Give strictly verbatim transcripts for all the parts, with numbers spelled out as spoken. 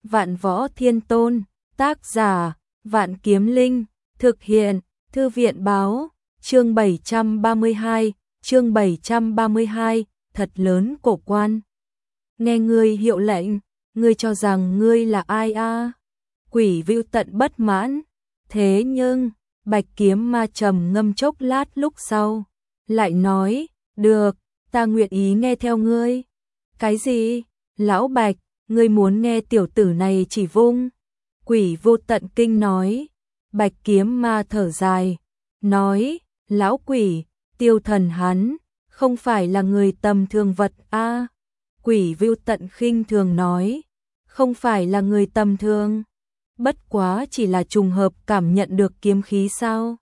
Vạn Võ Thiên Tôn, tác giả, Vạn Kiếm Linh, thực hiện, Thư viện báo, chương bảy trăm ba mươi hai, chương bảy trăm ba mươi hai, thật lớn cổ quan. Nghe ngươi hiệu lệnh, ngươi cho rằng ngươi là ai a? À? Quỷ Vưu Tận bất mãn, thế nhưng, Bạch Kiếm Ma trầm ngâm chốc lát lúc sau, lại nói, được, ta nguyện ý nghe theo ngươi. Cái gì? Lão Bạch, ngươi muốn nghe tiểu tử này chỉ vung? Quỷ Vô Tận kinh nói. Bạch Kiếm Ma thở dài, nói, lão quỷ, Tiêu Thần hắn, không phải là người tầm thường vật a. À? Quỷ Vưu Tận khinh thường nói, không phải là người tầm thường, bất quá chỉ là trùng hợp cảm nhận được kiếm khí sao?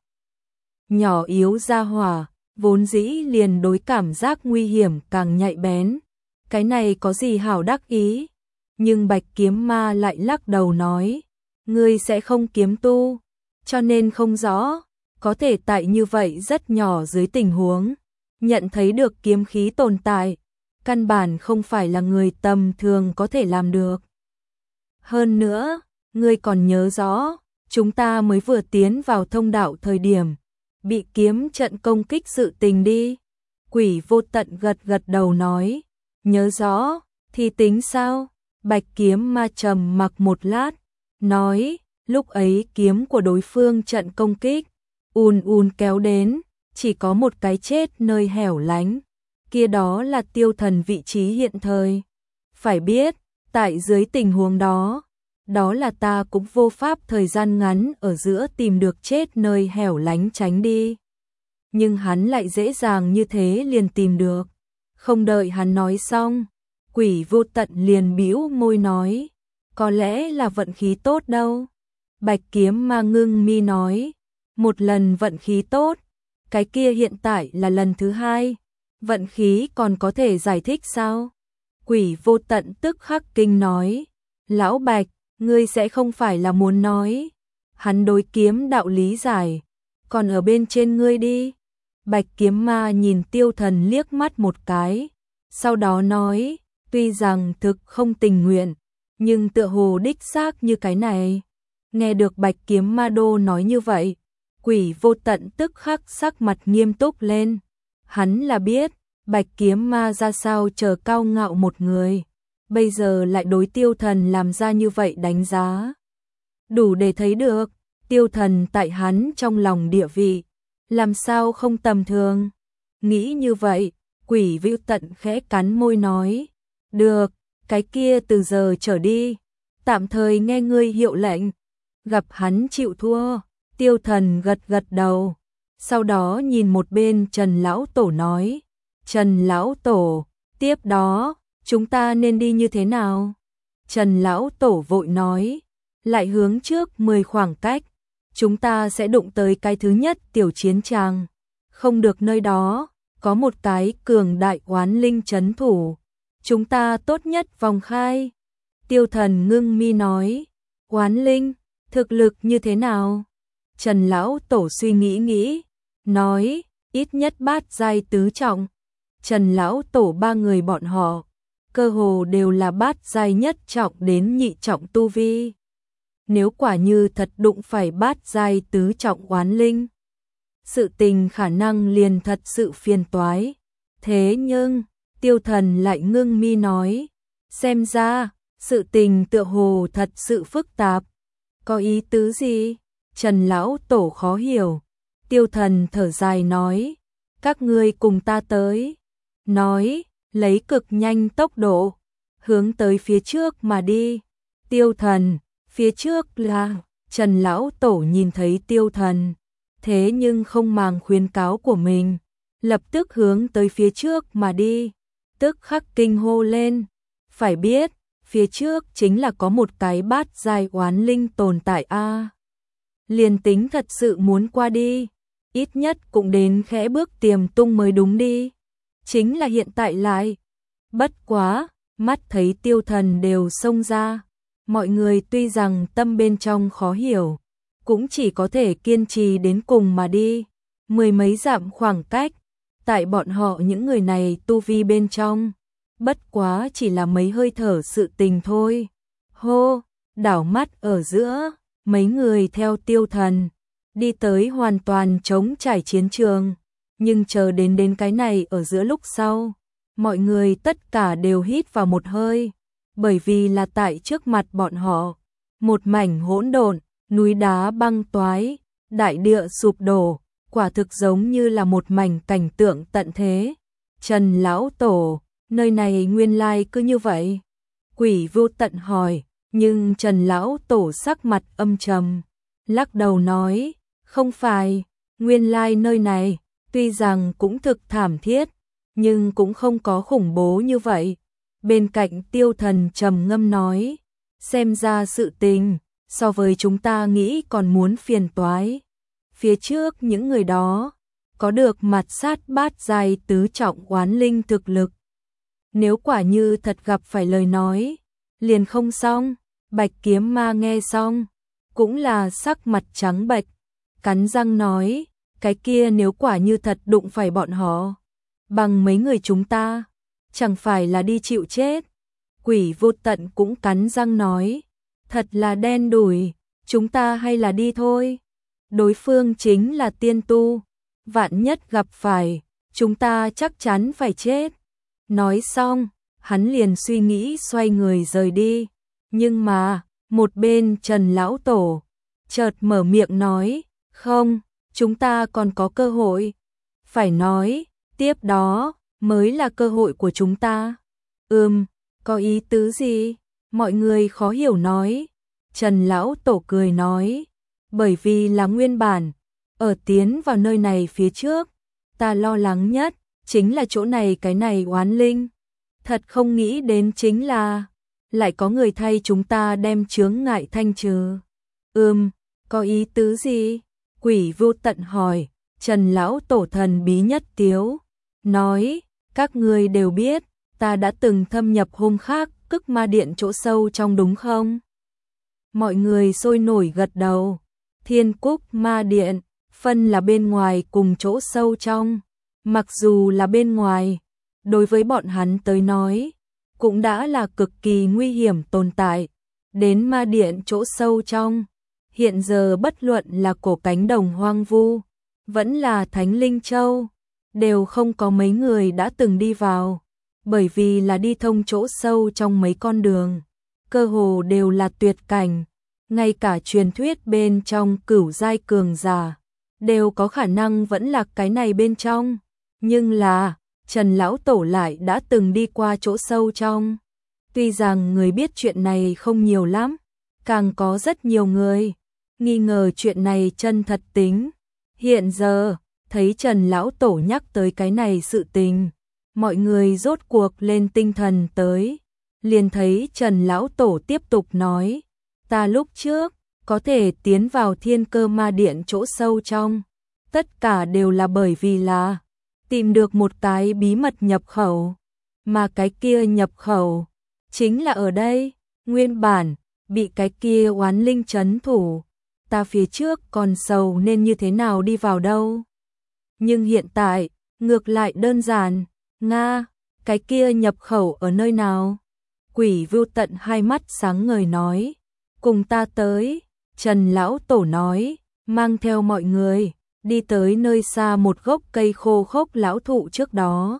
Nhỏ yếu ra hỏa, vốn dĩ liền đối cảm giác nguy hiểm càng nhạy bén, cái này có gì hảo đắc ý? Nhưng Bạch Kiếm Ma lại lắc đầu nói, ngươi sẽ không kiếm tu, cho nên không rõ, có thể tại như vậy rất nhỏ dưới tình huống, nhận thấy được kiếm khí tồn tại, căn bản không phải là người tầm thường có thể làm được. Hơn nữa, ngươi còn nhớ rõ, chúng ta mới vừa tiến vào thông đạo thời điểm, bị kiếm trận công kích sự tình đi. Quỷ Vô Tận gật gật đầu nói, nhớ rõ, thì tính sao? Bạch Kiếm Ma trầm mặc một lát, nói, lúc ấy kiếm của đối phương trận công kích, ùn ùn kéo đến, chỉ có một cái chết nơi hẻo lánh, kia đó là Tiêu Thần vị trí hiện thời. Phải biết, tại dưới tình huống đó, đó là ta cũng vô pháp thời gian ngắn ở giữa tìm được chết nơi hẻo lánh tránh đi. Nhưng hắn lại dễ dàng như thế liền tìm được. Không đợi hắn nói xong, Quỷ Vô Tận liền bĩu môi nói, có lẽ là vận khí tốt đâu. Bạch Kiếm Ma ngưng mi nói, một lần vận khí tốt, cái kia hiện tại là lần thứ hai, vận khí còn có thể giải thích sao? Quỷ Vô Tận tức khắc kinh nói, lão Bạch, ngươi sẽ không phải là muốn nói, hắn đối kiếm đạo lý giải, còn ở bên trên ngươi đi. Bạch Kiếm Ma nhìn Tiêu Thần liếc mắt một cái, sau đó nói, tuy rằng thực không tình nguyện, nhưng tựa hồ đích xác như cái này. Nghe được Bạch Kiếm Ma đô nói như vậy, Quỷ Vô Tận tức khắc sắc mặt nghiêm túc lên. Hắn là biết, Bạch Kiếm Ma ra sao chờ cao ngạo một người, bây giờ lại đối Tiêu Thần làm ra như vậy đánh giá. Đủ để thấy được, Tiêu Thần tại hắn trong lòng địa vị, làm sao không tầm thường. Nghĩ như vậy, Quỷ Vưu Tận khẽ cắn môi nói, được, cái kia từ giờ trở đi, tạm thời nghe ngươi hiệu lệnh. Gặp hắn chịu thua, Tiêu Thần gật gật đầu, sau đó nhìn một bên Trần Lão Tổ nói, Trần Lão Tổ, tiếp đó, chúng ta nên đi như thế nào? Trần Lão Tổ vội nói, lại hướng trước mười khoảng cách, chúng ta sẽ đụng tới cái thứ nhất tiểu chiến tràng, không được nơi đó, có một cái cường đại oán linh trấn thủ, chúng ta tốt nhất vòng khai. Tiêu Thần ngưng mi nói, oán linh, thực lực như thế nào? Trần Lão Tổ suy nghĩ nghĩ, nói, ít nhất bát giai tứ trọng. Trần Lão Tổ ba người bọn họ, cơ hồ đều là bát giai nhất trọng đến nhị trọng tu vi. Nếu quả như thật đụng phải bát giai tứ trọng oán linh, sự tình khả năng liền thật sự phiền toái. Thế nhưng, Tiêu Thần lại ngưng mi nói, xem ra, sự tình tựa hồ thật sự phức tạp. Có ý tứ gì? Trần Lão Tổ khó hiểu. Tiêu Thần thở dài nói, các ngươi cùng ta tới. Nói, lấy cực nhanh tốc độ, hướng tới phía trước mà đi. Tiêu Thần, phía trước là, Trần Lão Tổ nhìn thấy Tiêu Thần, thế nhưng không màng khuyến cáo của mình, lập tức hướng tới phía trước mà đi, tức khắc kinh hô lên. Phải biết, phía trước chính là có một cái bát giai oán linh tồn tại a. À. Liền tính thật sự muốn qua đi, ít nhất cũng đến khẽ bước tiềm tung mới đúng đi. Chính là hiện tại lại. Bất quá, mắt thấy Tiêu Thần đều xông ra. Mọi người tuy rằng tâm bên trong khó hiểu, cũng chỉ có thể kiên trì đến cùng mà đi. Mười mấy dặm khoảng cách, tại bọn họ những người này tu vi bên trong, bất quá chỉ là mấy hơi thở sự tình thôi. Hô, đảo mắt ở giữa, mấy người theo Tiêu Thần đi tới hoàn toàn trống trải chiến trường, nhưng chờ đến đến cái này ở giữa lúc sau, mọi người tất cả đều hít vào một hơi, bởi vì là tại trước mặt bọn họ, một mảnh hỗn độn, núi đá băng toái, đại địa sụp đổ, quả thực giống như là một mảnh cảnh tượng tận thế. Trần lão tổ, nơi này nguyên lai cứ như vậy? Quỷ Vô Tận hỏi, nhưng Trần lão tổ sắc mặt âm trầm, lắc đầu nói, không phải, nguyên lai nơi này, tuy rằng cũng thực thảm thiết, nhưng cũng không có khủng bố như vậy. Bên cạnh Tiêu Thần trầm ngâm nói, xem ra sự tình, so với chúng ta nghĩ còn muốn phiền toái. Phía trước những người đó, có được mặt sát bát giai tứ trọng oán linh thực lực. Nếu quả như thật gặp phải lời nói, liền không xong. Bạch Kiếm Ma nghe xong, cũng là sắc mặt trắng bệch, cắn răng nói, cái kia nếu quả như thật đụng phải bọn họ, bằng mấy người chúng ta, chẳng phải là đi chịu chết. Quỷ Vô Tận cũng cắn răng nói, thật là đen đủi, chúng ta hay là đi thôi. Đối phương chính là tiên tu, vạn nhất gặp phải, chúng ta chắc chắn phải chết. Nói xong, hắn liền suy nghĩ xoay người rời đi. Nhưng mà, một bên Trần lão tổ chợt mở miệng nói, không, chúng ta còn có cơ hội. Phải nói, tiếp đó mới là cơ hội của chúng ta. Ừm, có ý tứ gì? Mọi người khó hiểu nói. Trần lão tổ cười nói, bởi vì là nguyên bản, ở tiến vào nơi này phía trước, ta lo lắng nhất, chính là chỗ này cái này oán linh. Thật không nghĩ đến chính là, lại có người thay chúng ta đem chướng ngại thanh trừ. Ừm, có ý tứ gì? Quỷ Vô Tận hỏi. Trần lão tổ thần bí nhất tiếu, nói, các ngươi đều biết, ta đã từng thâm nhập hôm khác Cức Ma Điện chỗ sâu trong đúng không? Mọi người sôi nổi gật đầu. Thiên Cúc Ma Điện, phân là bên ngoài cùng chỗ sâu trong. Mặc dù là bên ngoài, đối với bọn hắn tới nói, cũng đã là cực kỳ nguy hiểm tồn tại. Đến Ma Điện chỗ sâu trong, hiện giờ bất luận là cổ cánh đồng hoang vu, vẫn là Thánh Linh Châu, đều không có mấy người đã từng đi vào, bởi vì là đi thông chỗ sâu trong mấy con đường, cơ hồ đều là tuyệt cảnh, ngay cả truyền thuyết bên trong cửu giai cường giả, đều có khả năng vẫn là cái này bên trong, nhưng là, Trần lão tổ lại đã từng đi qua chỗ sâu trong. Tuy rằng người biết chuyện này không nhiều lắm, càng có rất nhiều người nghi ngờ chuyện này chân thật tính. Hiện giờ, thấy Trần lão tổ nhắc tới cái này sự tình, mọi người rốt cuộc lên tinh thần tới, liền thấy Trần lão tổ tiếp tục nói, ta lúc trước có thể tiến vào Thiên Cơ Ma Điện chỗ sâu trong, tất cả đều là bởi vì là tìm được một cái bí mật nhập khẩu, mà cái kia nhập khẩu chính là ở đây. Nguyên bản bị cái kia oán linh trấn thủ, ta phía trước còn sầu nên như thế nào đi vào đâu. Nhưng hiện tại, ngược lại đơn giản, Nga, cái kia nhập khẩu ở nơi nào? Quỷ Vô Tận hai mắt sáng ngời nói, cùng ta tới. Trần lão tổ nói, mang theo mọi người, đi tới nơi xa một gốc cây khô khốc lão thụ trước đó.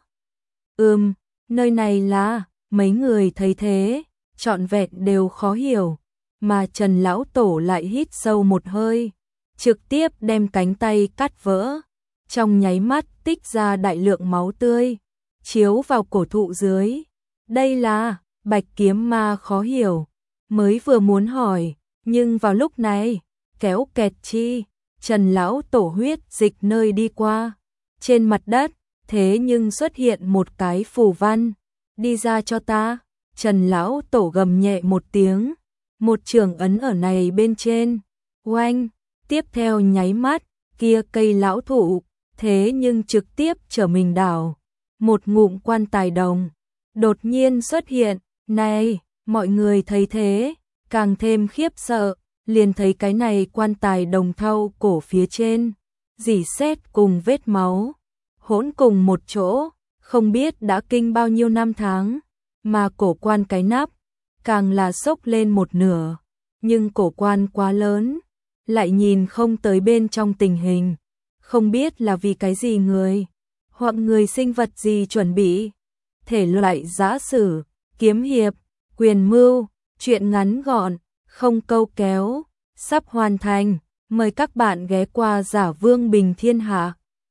Ừm, nơi này là, mấy người thấy thế, trọn vẹn đều khó hiểu, mà Trần lão tổ lại hít sâu một hơi, trực tiếp đem cánh tay cắt vỡ, trong nháy mắt tích ra đại lượng máu tươi, chiếu vào cổ thụ dưới. Đây là, Bạch Kiếm Ma khó hiểu, mới vừa muốn hỏi, nhưng vào lúc này, kéo kẹt chi, Trần lão tổ huyết dịch nơi đi qua, trên mặt đất, thế nhưng xuất hiện một cái phù văn, đi ra cho ta. Trần lão tổ gầm nhẹ một tiếng, một trường ấn ở này bên trên, oanh, tiếp theo nháy mắt, kia cây lão thụ, thế nhưng trực tiếp trở mình đảo, một ngụm quan tài đồng, đột nhiên xuất hiện. Này, mọi người thấy thế, càng thêm khiếp sợ, liền thấy cái này quan tài đồng thau cổ phía trên, rỉ sét cùng vết máu, hỗn cùng một chỗ, không biết đã kinh bao nhiêu năm tháng, mà cổ quan cái nắp, càng là xốc lên một nửa, nhưng cổ quan quá lớn, lại nhìn không tới bên trong tình hình, không biết là vì cái gì người, hoặc người sinh vật gì chuẩn bị. Thể loại giã sử, kiếm hiệp, quyền mưu, truyện ngắn gọn, không câu kéo, sắp hoàn thành, mời các bạn ghé qua Giả Vương Bình Thiên Hạ.